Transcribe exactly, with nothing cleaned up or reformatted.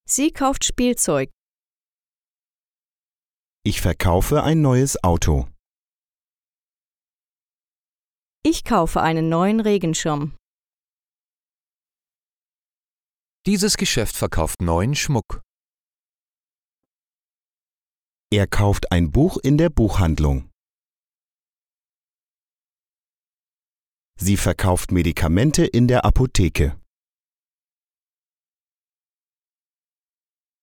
Sie kauft Spielzeug. Ich verkaufe ein neues Auto. Ich kaufe einen neuen Regenschirm. Dieses Geschäft verkauft neuen Schmuck. Er kauft ein Buch in der Buchhandlung. Sie verkauft Medikamente in der Apotheke.